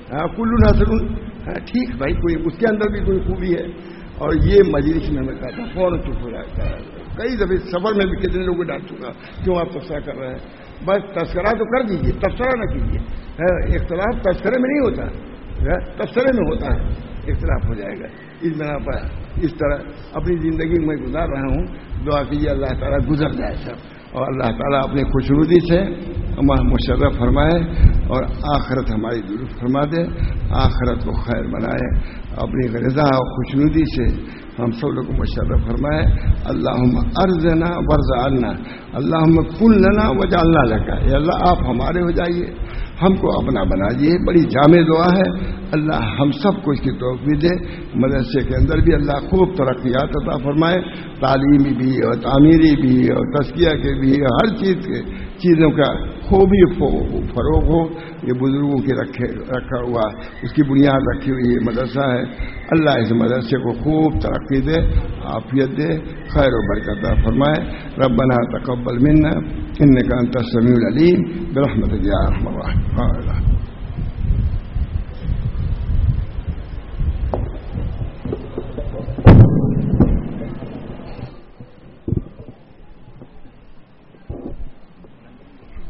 کل حسن ٹھیک بھائی، کوئی اس کے اندر بھی کوئی خوبی ہے. اور یہ مجلس میں میں کہتا ہوں فوراً چپ ہو جاتا ہے. کئی دفعہ سفر میں بھی کتنے لوگوں کو ڈانٹ چکا کیوں آپ تذکرہ کر رہے ہیں. بس تذکرہ تو کر دیجیے، تبصرہ نہ کیجیے. اختلاف تذکرے میں نہیں ہوتا، تبصرے میں ہوتا ہے. اختلاف ہو جائے گا. اس بنا پر اس طرح اپنی زندگی میں گزار رہا ہوں. دعا کیجیے اللہ تعالیٰ گزر جائے سب، اور اللہ تعالیٰ اپنی خوشنودی سے ہمیں مشرف فرمائے اور آخرت ہماری درست فرما دے، آخرت کو خیر بنائے. اپنی رضا اور خوشنودی سے ہم سب لوگ کو مشرف فرمائے. اللہم ارزنا ورزعنا، اللہم کن لنا وجعلنا لکا. اے اللہ آپ ہمارے ہو جائیے، ہم کو اپنا بنا دیے. بڑی جامع دعا ہے. اللہ ہم سب کو اس کی توفیق دے. مدرسے کے اندر بھی اللہ خوب ترقیات عطا فرمائے، تعلیمی بھی اور تعمیری بھی اور تزکیہ کے بھی، ہر چیز کے چیزوں کا خوبی فروغ ہو. یہ بزرگوں کی رکھے رکھا ہوا اس کی بنیاد رکھی ہوئی یہ مدرسہ ہے. اللہ اس مدرسے کو خوب ترقی دے، عافیت دے، خیر و برکت فرمائے. ربنا تقبل منا انک انت السمیع العلیم برحمتک یا ارحم الراحمین.